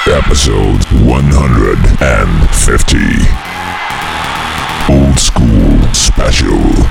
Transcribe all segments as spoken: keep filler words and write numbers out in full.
Episode one hundred fifty. Old School Special.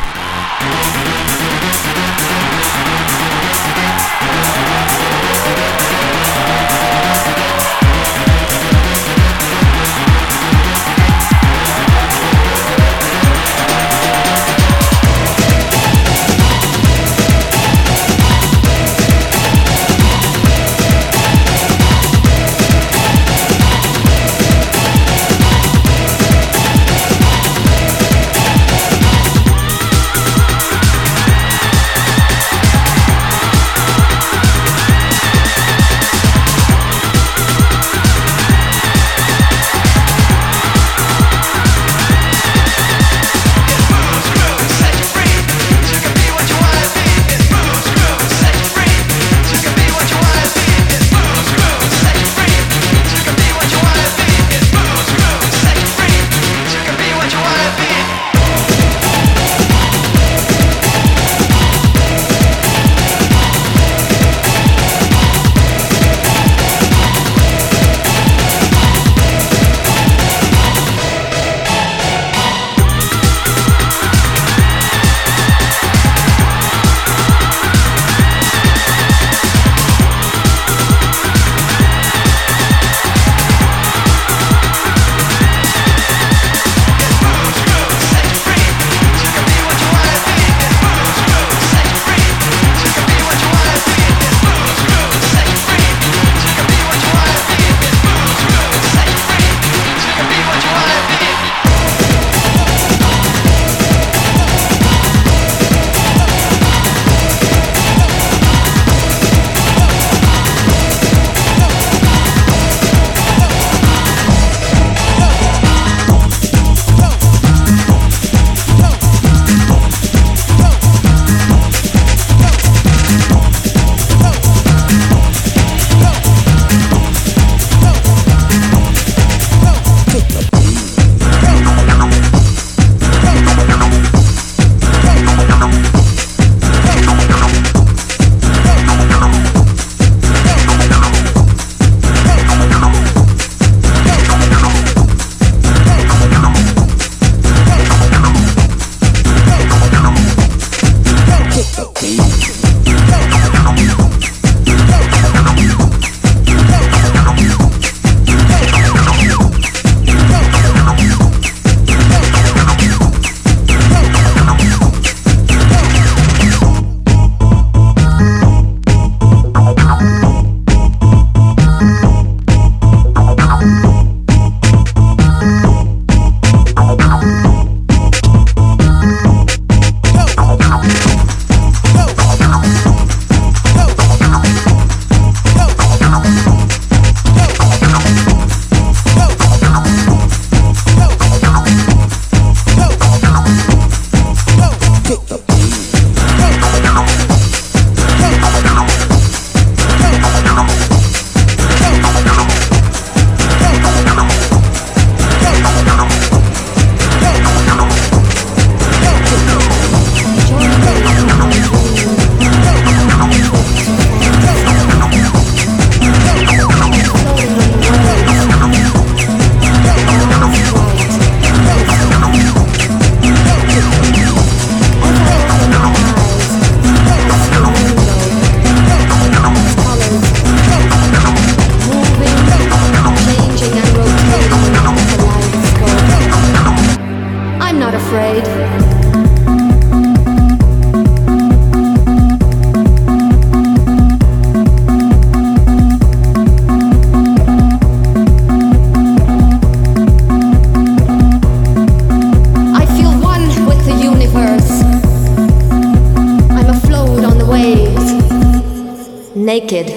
Naked.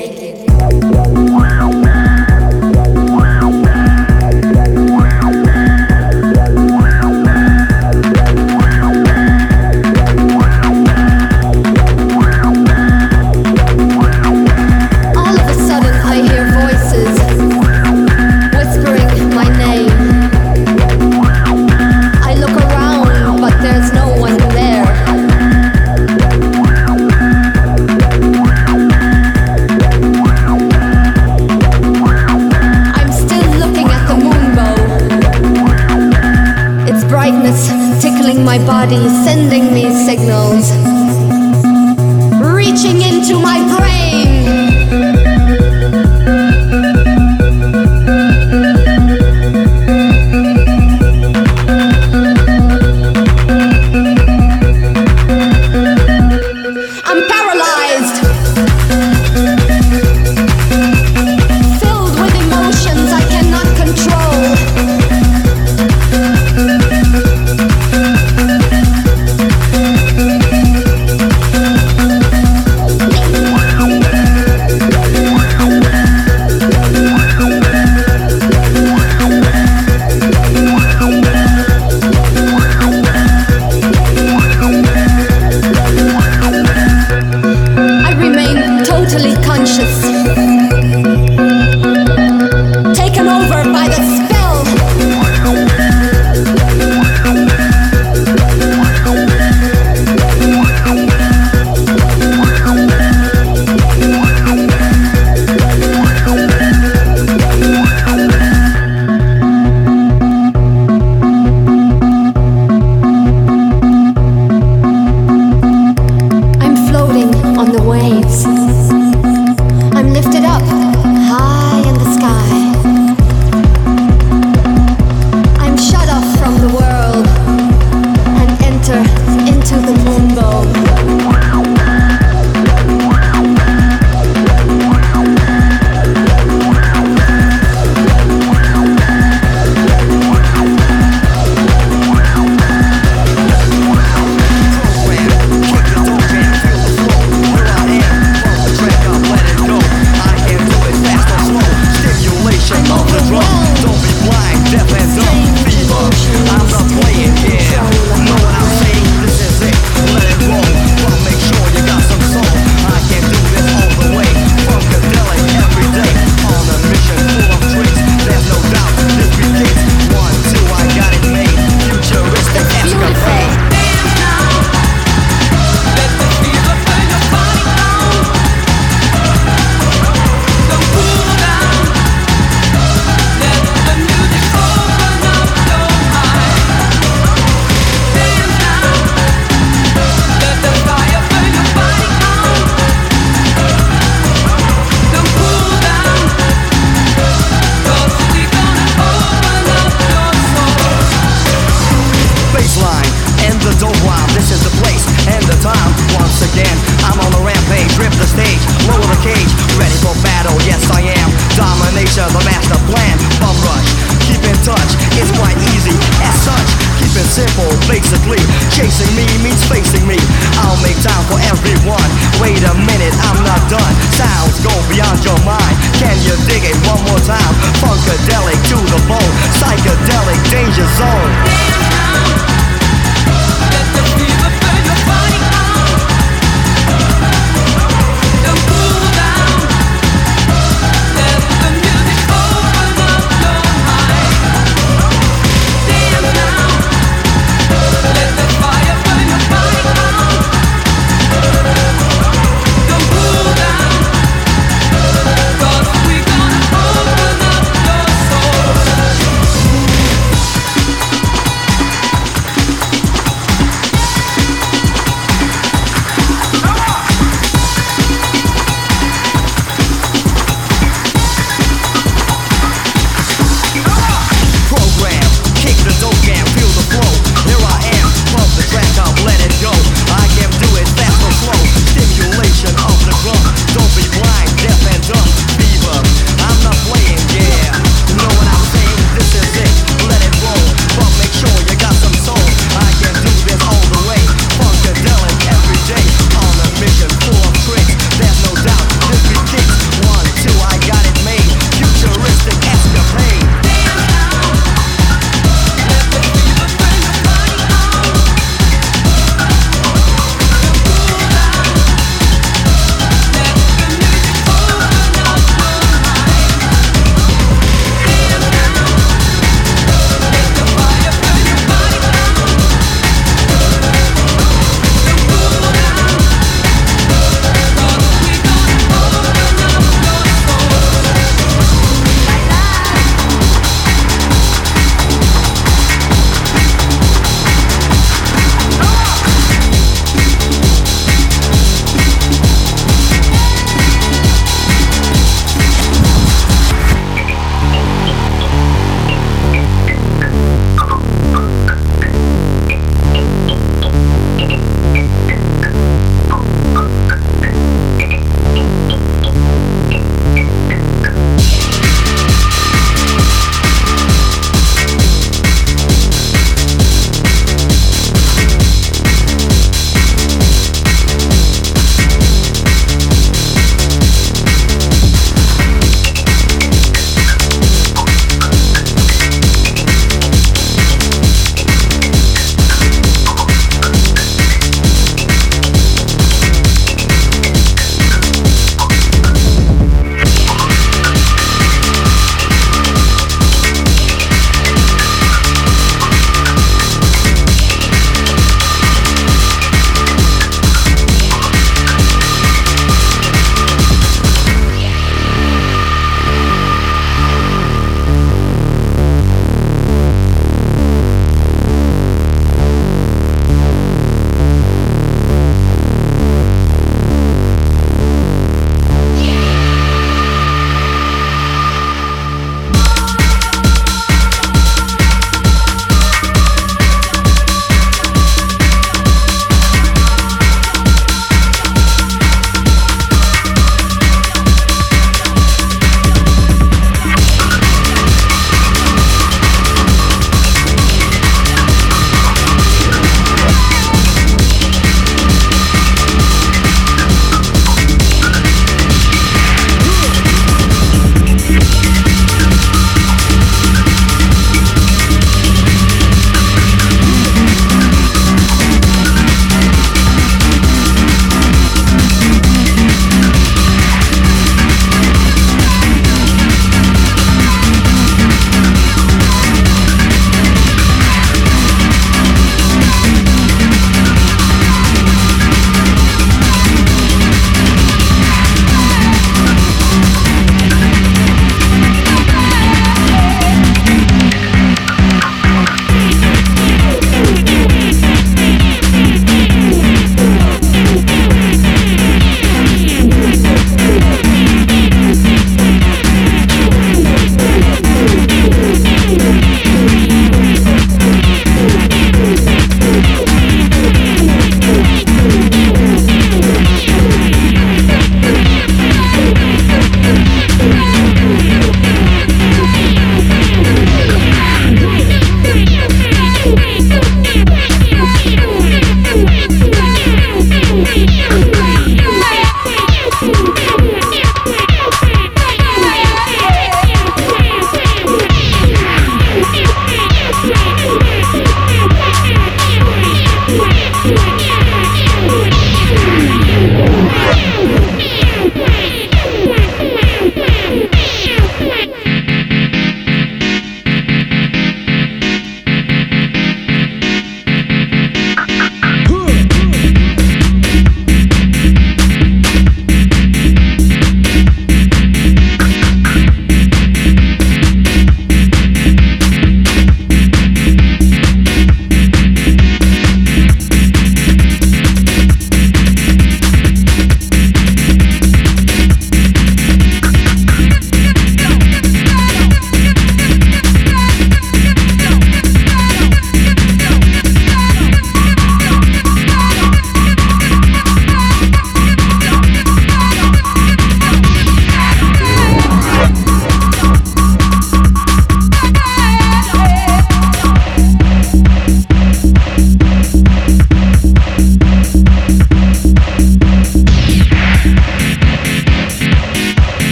There's body sending me signals, reaching into my brain. I'm paralyzed, filled with emotions I cannot control. I remain totally conscious, taken over by the spell. I'm floating on the waves. I'm lifted up, high in the sky. I'm shut off from the world and enter into the moonbow. Baseline and the dope wild. This is the place and the time. Once again, I'm on a rampage. Rip the stage, lower the cage. Ready for battle, yes I am. Domination, the master plan. Bum rush, keep in touch. It's quite easy as such. Keep it simple, basically. Chasing me means facing me. I'll make time for everyone. Wait a minute, I'm not done. Sounds go beyond your mind. Can you dig it one more time? Funkadelic to the bone. Psychedelic danger zone. Let the fever burn your body out. Don't cool down. Let the music open up your mind. Dance now. Let the fire burn your body out. Don't cool down. 'Cause we gonna open up your soul.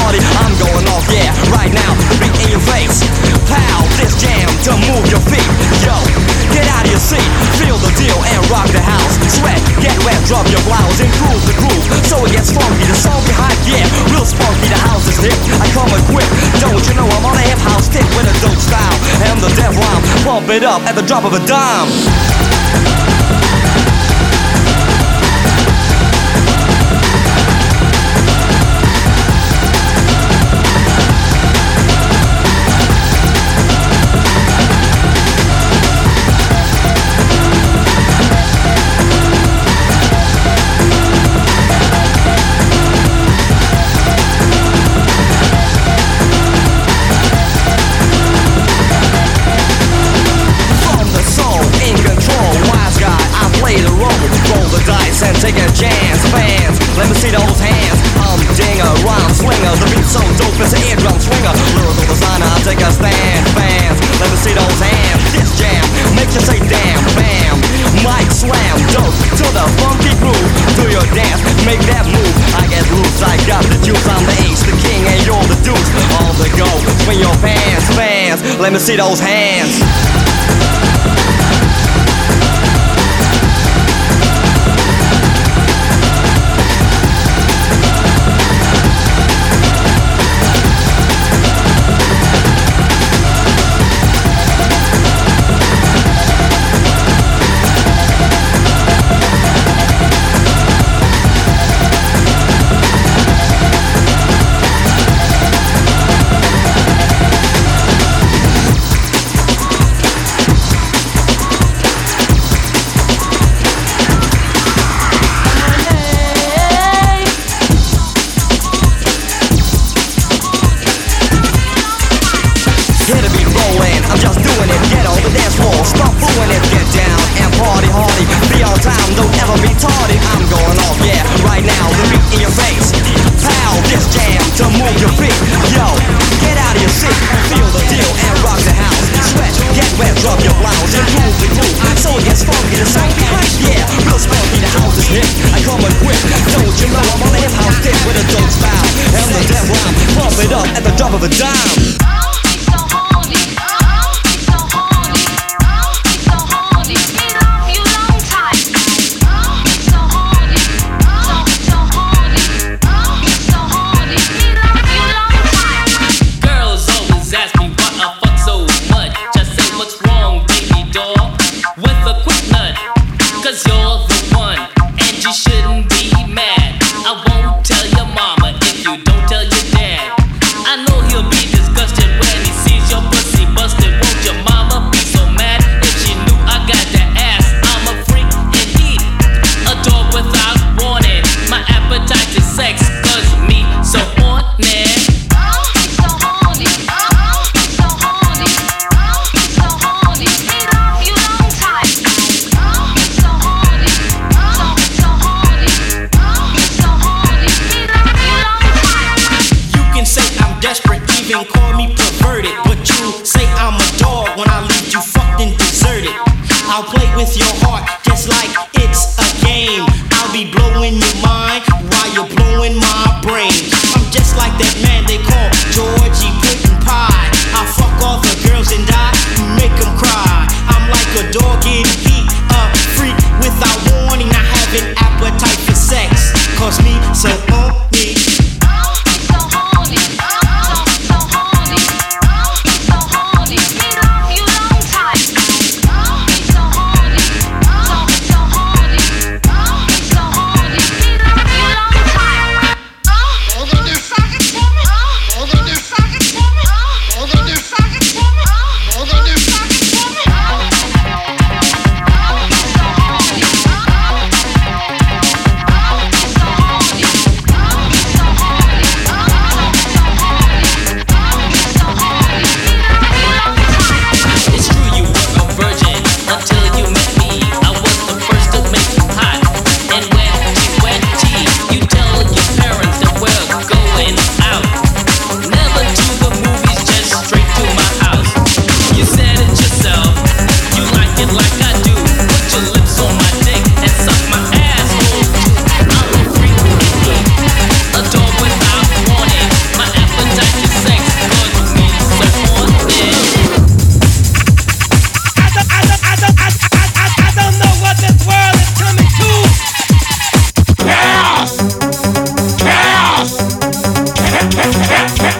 party, I'm going off, yeah, right now, the beat in your face. Pow, this jam to move your feet. Yo, get out of your seat, feel the deal and rock the house. Sweat, get wet, drop your blouse, improve the groove so it gets funky. The song behind, yeah, real spunky. The house is hip, I come equipped. Don't you know I'm on a hip house stick with a dope style and the dev rhyme. Pump it up at the drop of a dime. And take a chance, fans, let me see those hands. I'm dinger, rhyme swinger, the beat so dope it's an eardrum swinger. Lyrical designer, I take a stand, fans, let me see those hands. This jam makes you say damn, bam. Mic slam, dope to the funky groove. Do your dance, make that move. I get loose, I got the juice. I'm the ace, the king, and you're the deuce. On the go, swing your pants, fans, let me see those hands. Of a dime. Fucking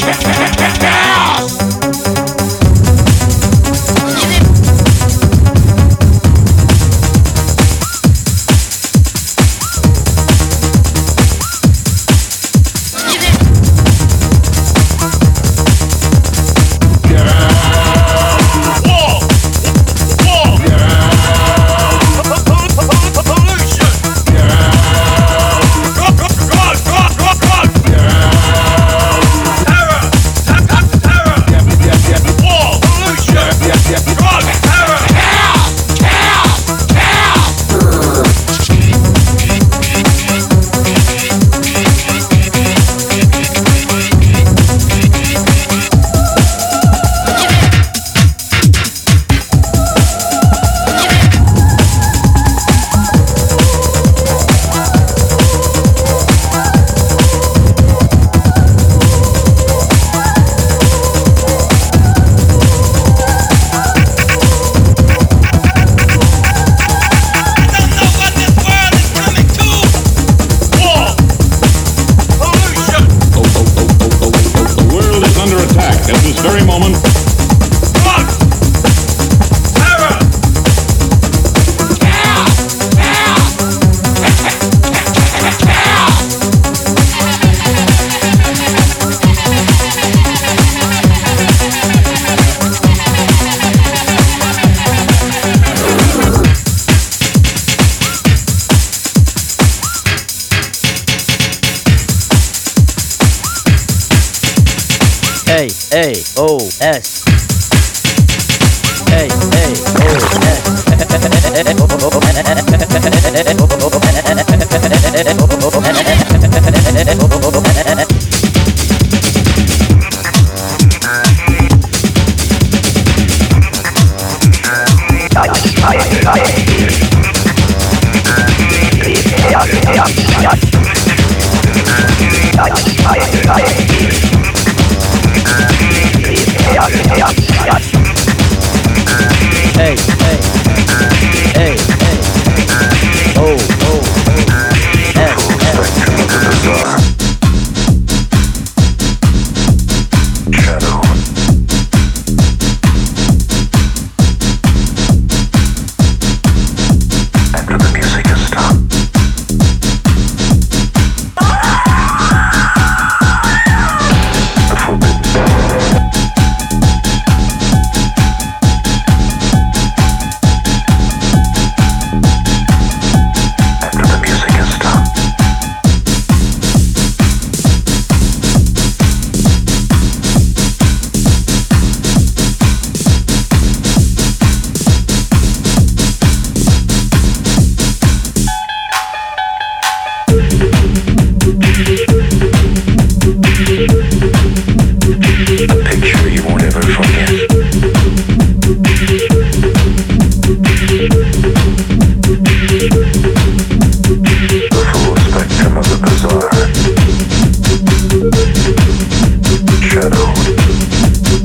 A A O S. A A O S. Hey, hey, hey, hey, oh, oh, S, S. Shadow. After the music has stopped. The forbidden. After the music has stopped. A picture you won't ever forget. The full spectrum of the bizarre. Shadow.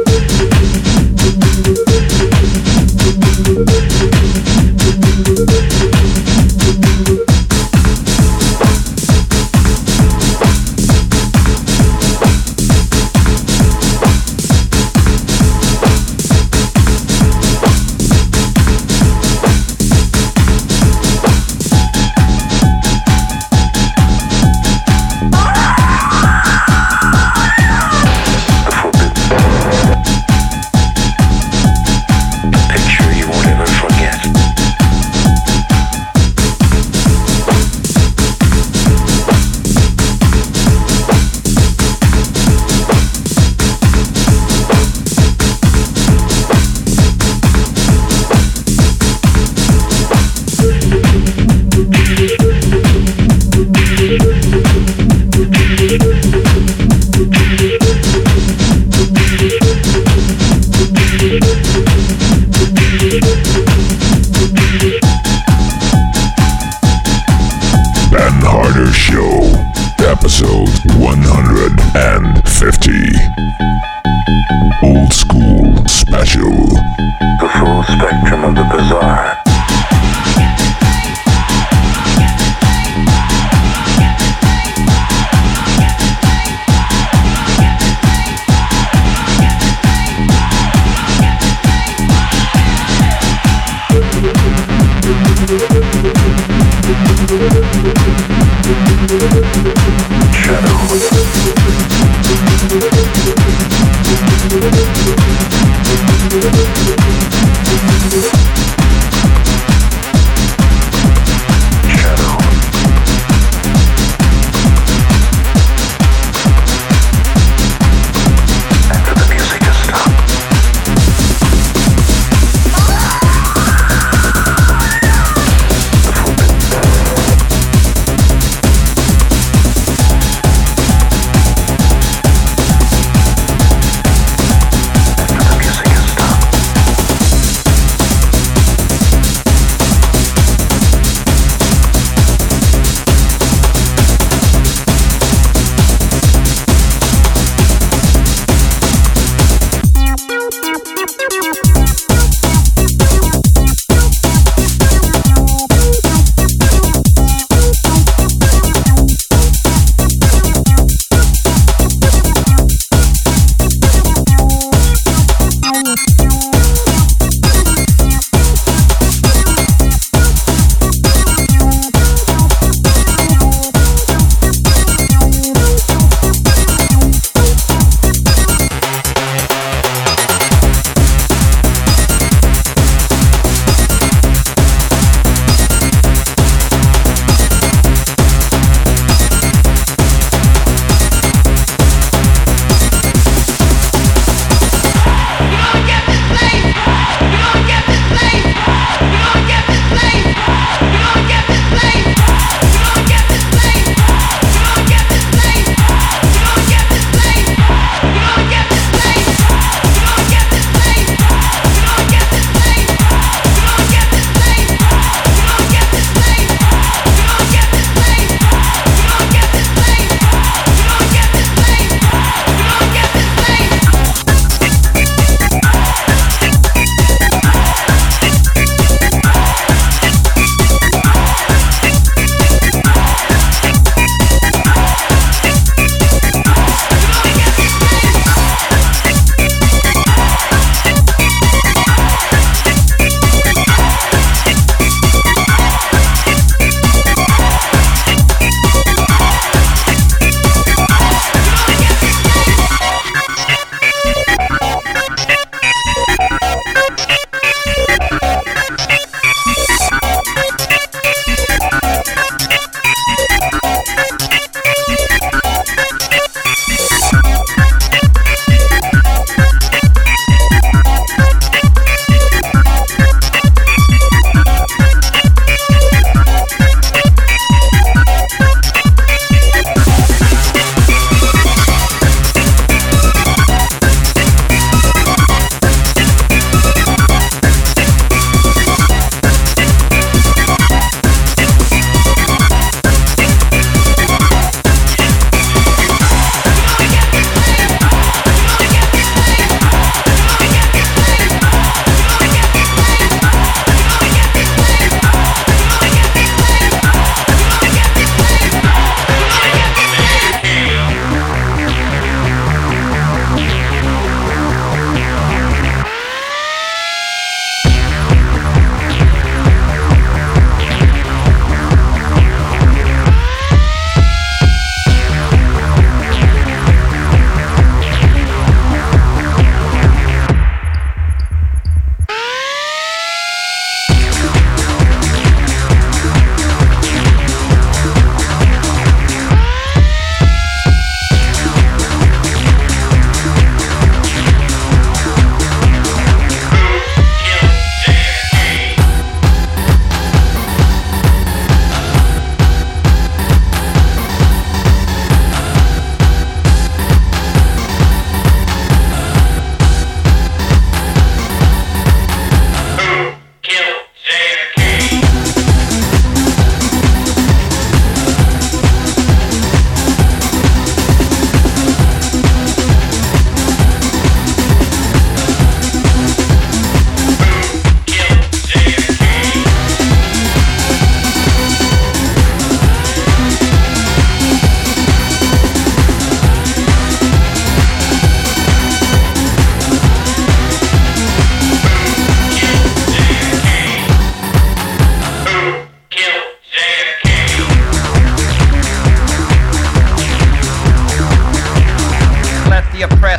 Ben Harder Show, episode one hundred fifty. Old School Special. The full spectrum of the bizarre.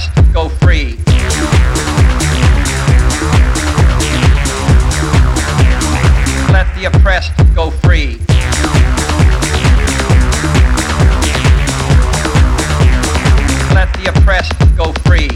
oppressed go free. Let the oppressed go free. Let the oppressed go free.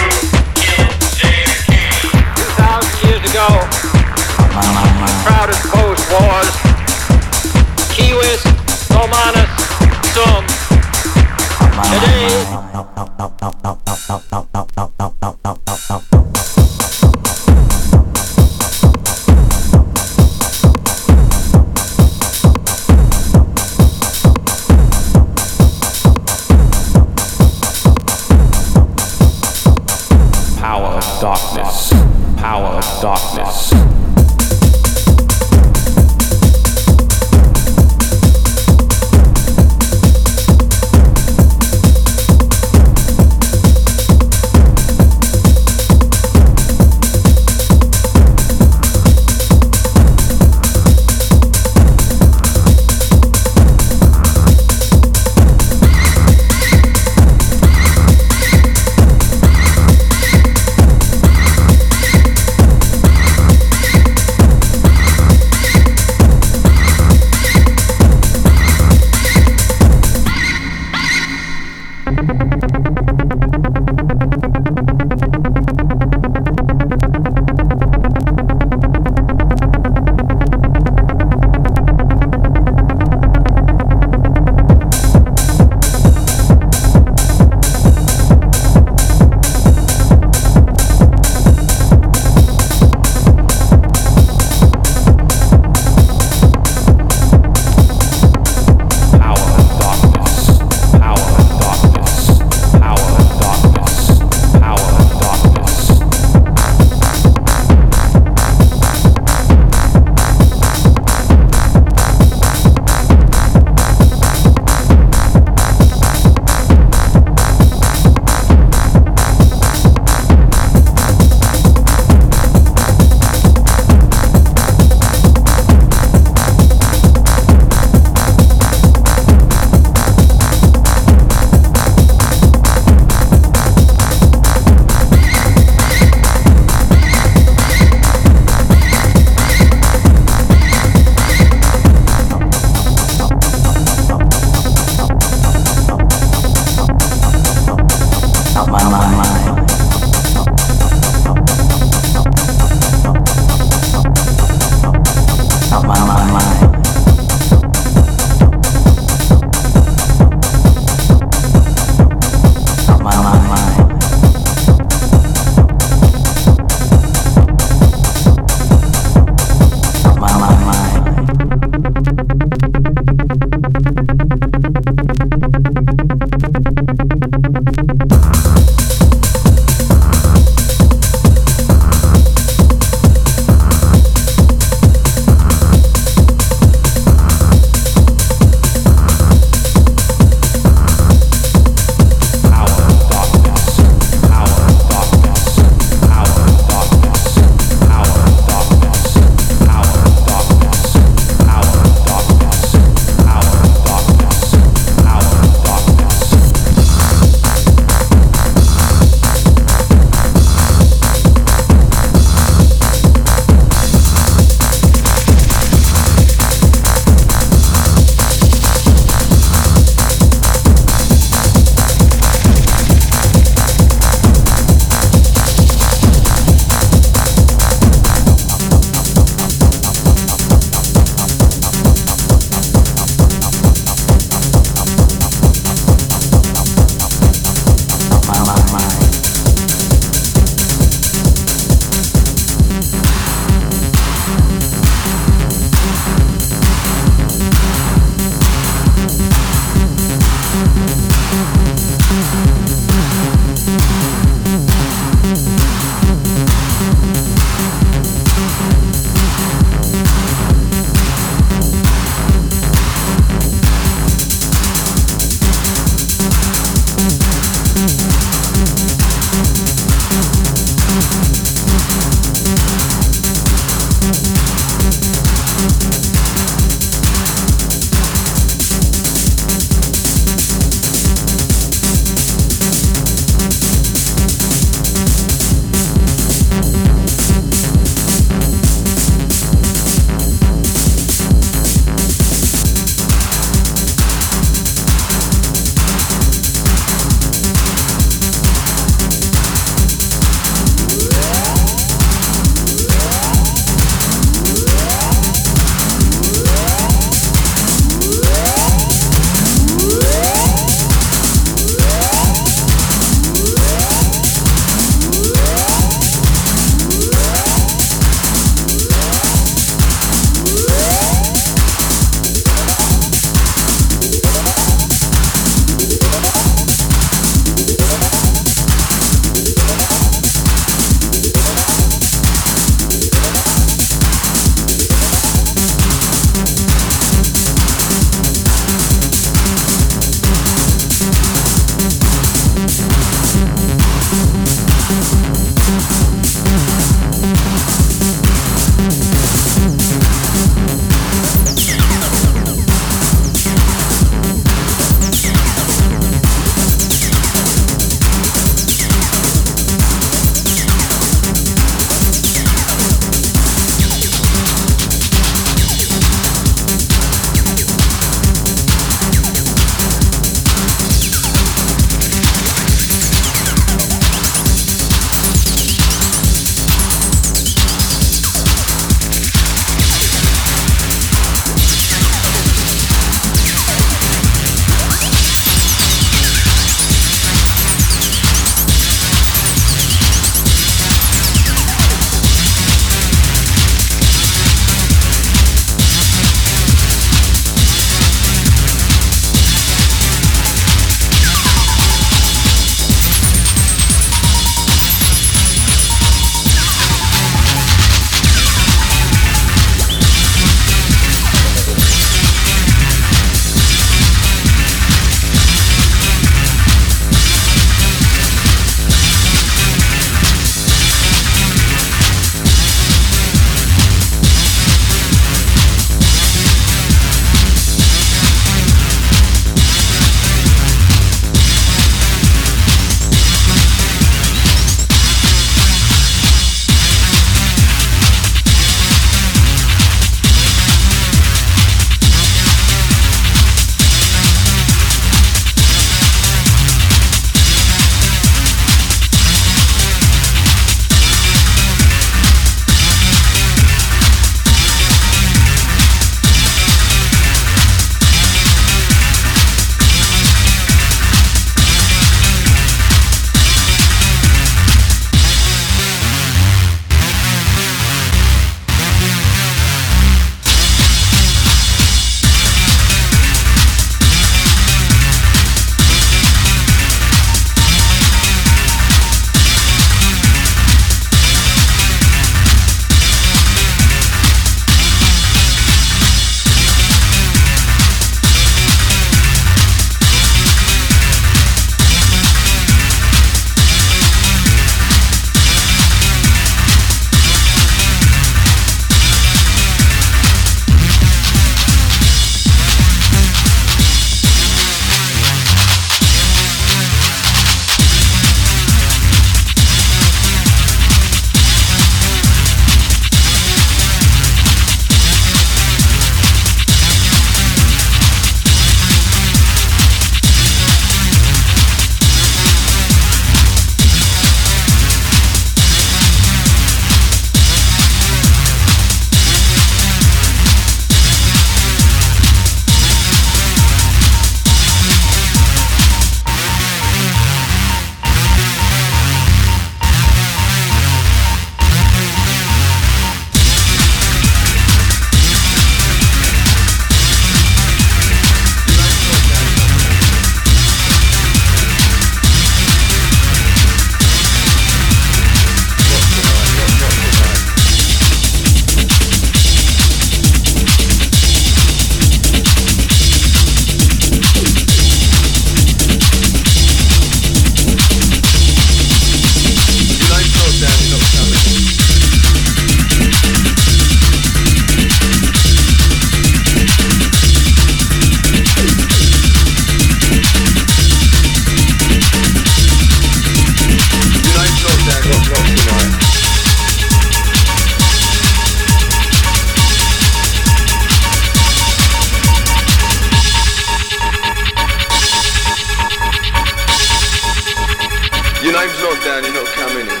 not down, you're not coming in.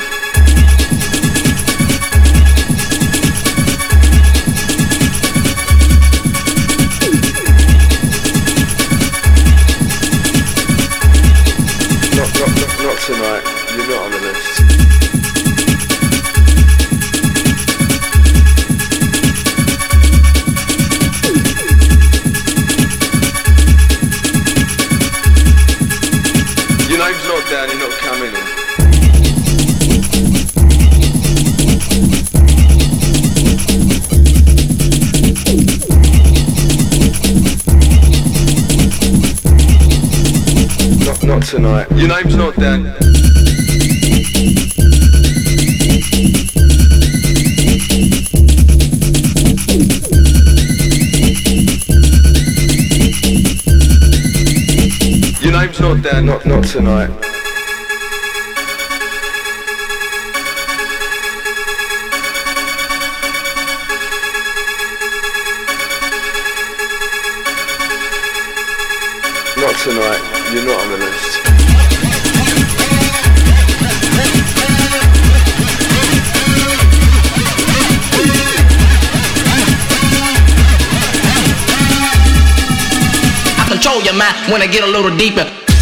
Not, not, not, not tonight, you're not on the list. Your name's not down, you're not coming in. Not, not tonight. Your name's not down. Your name's not down, not, not tonight. Not tonight, you're not on the list. I control your mind when I get a little deeper.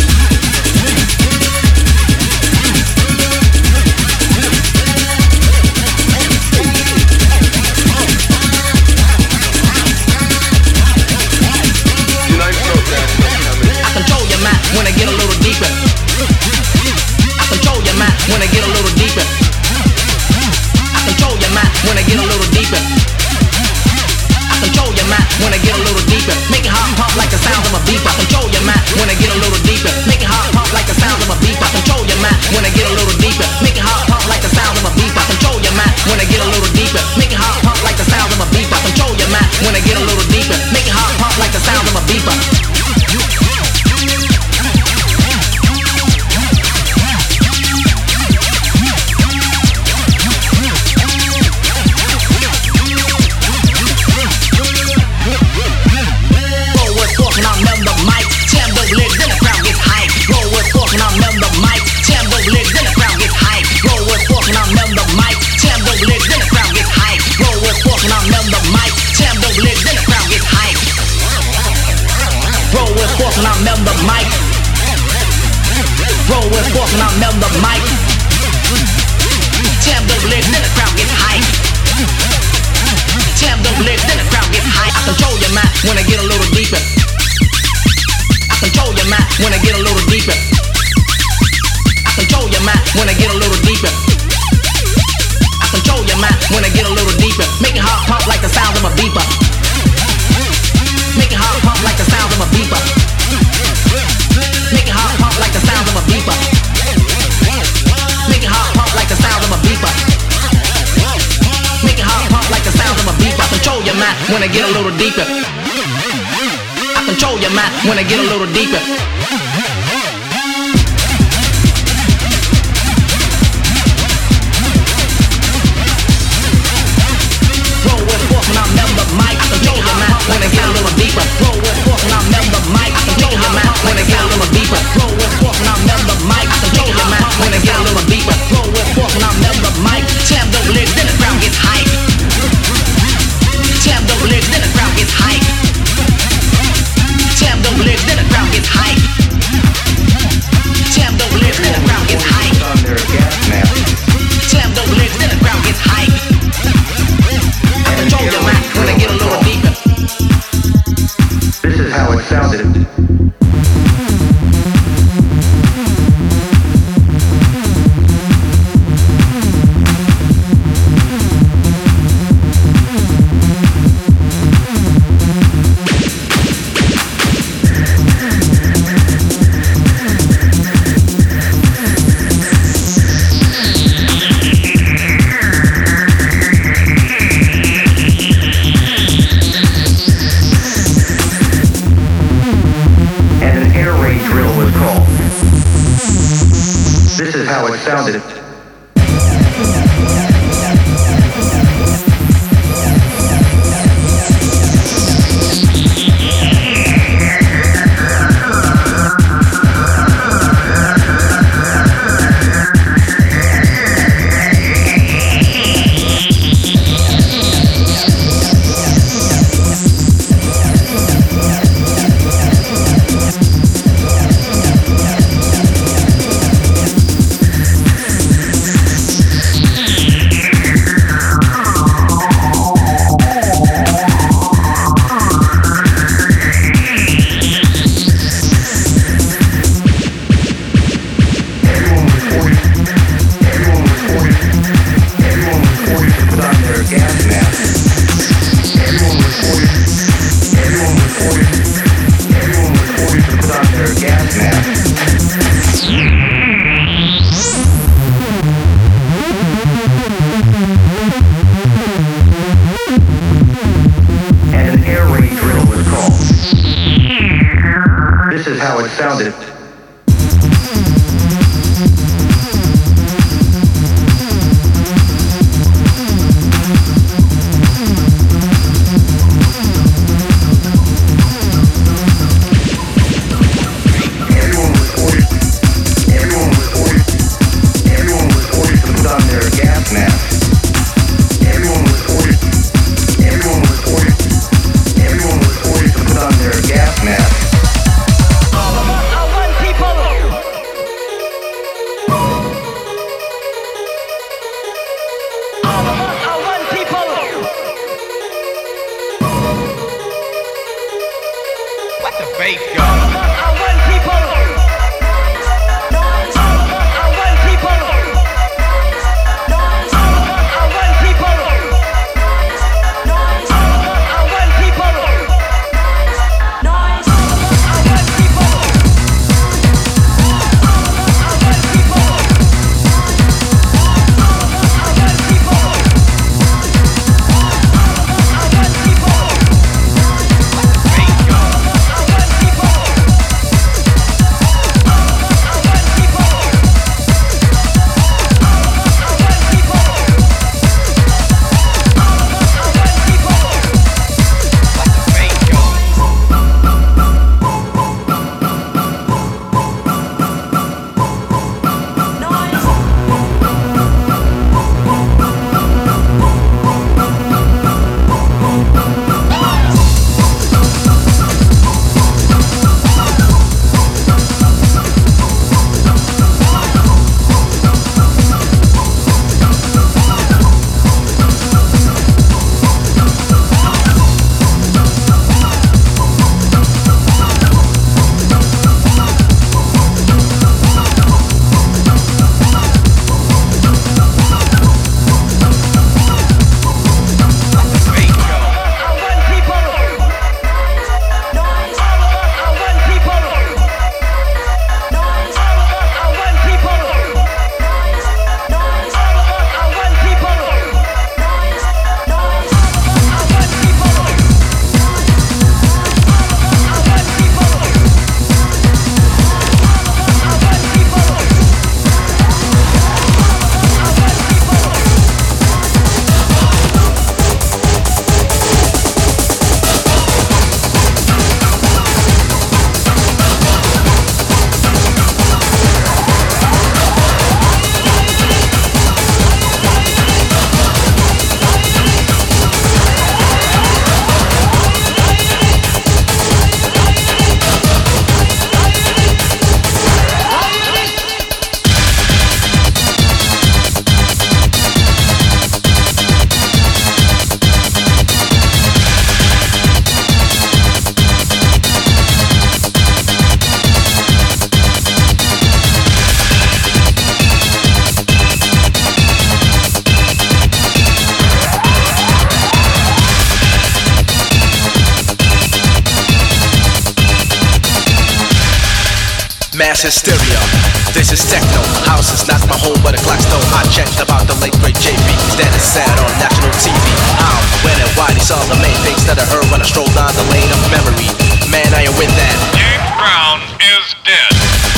When I get a little deeper, I control your mind. When I get a little deeper, I control your mind. When I get a little deeper, I control your mind. When I get a little deeper, make it heart pump like the sound of a beep. I control your mind. When I get a little deeper, make it heart pump like the sound of a beep. I control your mind. When I get a little deeper, make it heart pump like the sound of a beep. I control your mind. When I get a little deeper, make it heart pump like the sound of a beep. I control your mind. When I get a little deeper, make it heart pump like the sound of a beeper. And I melt the mic. Roll with force and I melt the mic. Jam those legs, then the crowd gets hype. Jam those legs, then the crowd gets hype. I control your mind when I get a little deeper. I control your mind when I get a little deeper. I control your mind when I get a little deeper. I control your mind when I get a little deeper. Make it heart pump like the sound of a beeper. Make it heart pump like the sound of a beeper. Make it heart pump like the sound of a beeper. Make it heart pump like the sound of a beeper. Make it heart pump like the sound of a beeper. I control your mind when I get a little deeper. I control your mind when I get a little deeper. Roll with force and I melt the mic. I control your mind when I get a little deeper. Roll with force and I melt the mic. I control your mind when I get a little deeper. Roll with force and I melt the mic. I control your mind when I get a little deeper. Roll with force and I melt the mic. Jam those legs, then the crowd gets hype. Jam those legs, then the crowd gets hype. Jam those legs, then the crowd gets hype. Jam those legs, then the crowd gets hype. Jam those legs, then the crowd gets hype. I control your mind when I get a little deeper. This is how it sounded. How it sounded. sounded. Mass hysteria, this is techno. House is not my home but a Glaxstone. I checked about the late great J B, that is sad on national T V. How, when and why, these are the main things that I heard when I strolled down the lane of memory. Man, I am with that. James Brown is dead.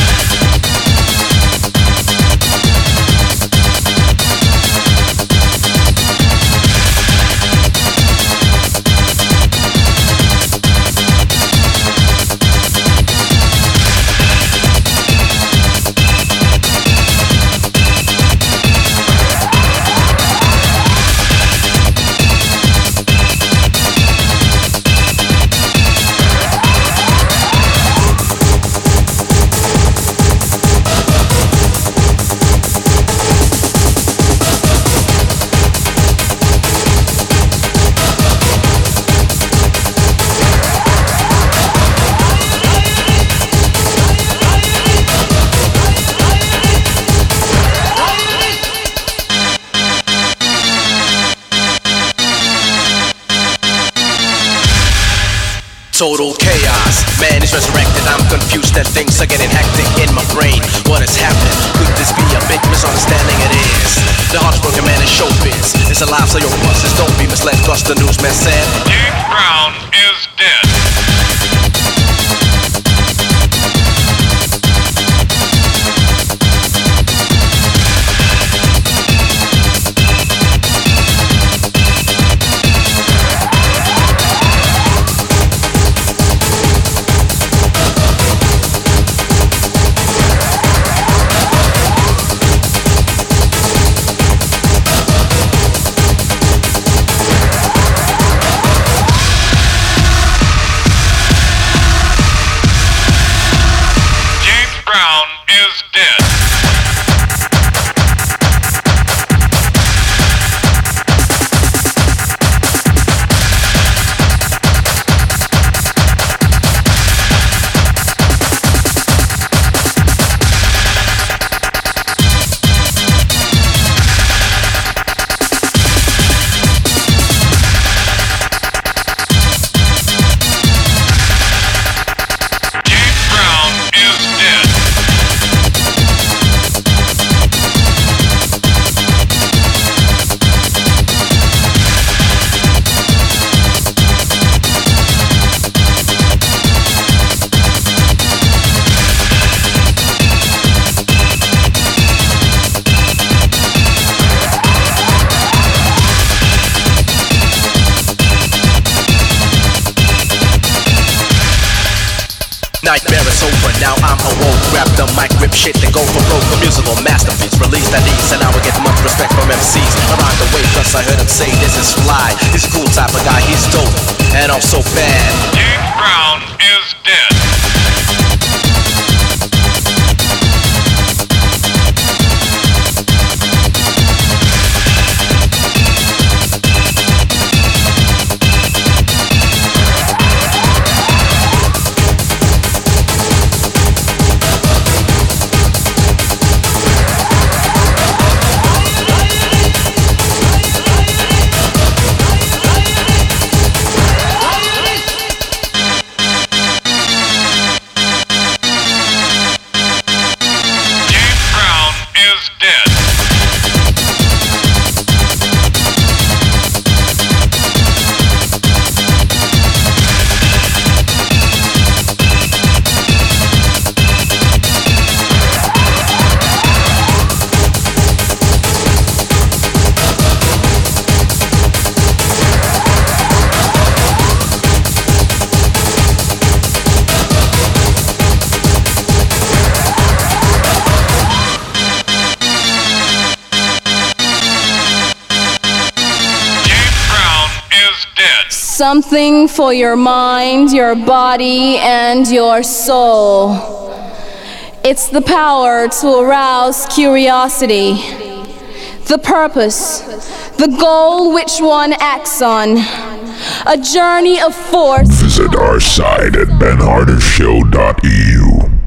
Total chaos, man is resurrected. I'm confused and things are getting hectic in my brain. What is happening? Could this be a big misunderstanding? It is. The heartbroken man is showbiz. It's a life, so your buses don't be misled, cause the newsman said James Brown is dead. nightmare is over, now I'm awoke. Grab the mic, rip shit, then go for broke. A musical masterpiece, released at ease, and I will get much respect from M Cs around the way, plus I heard him say this is fly. He's a cool type of guy, he's dope, and also bad. James Brown is dead. Something for your mind, your body, and your soul. It's the power to arouse curiosity, the purpose, the goal which one acts on, a journey of force. Visit our site at ben harder show dot e u.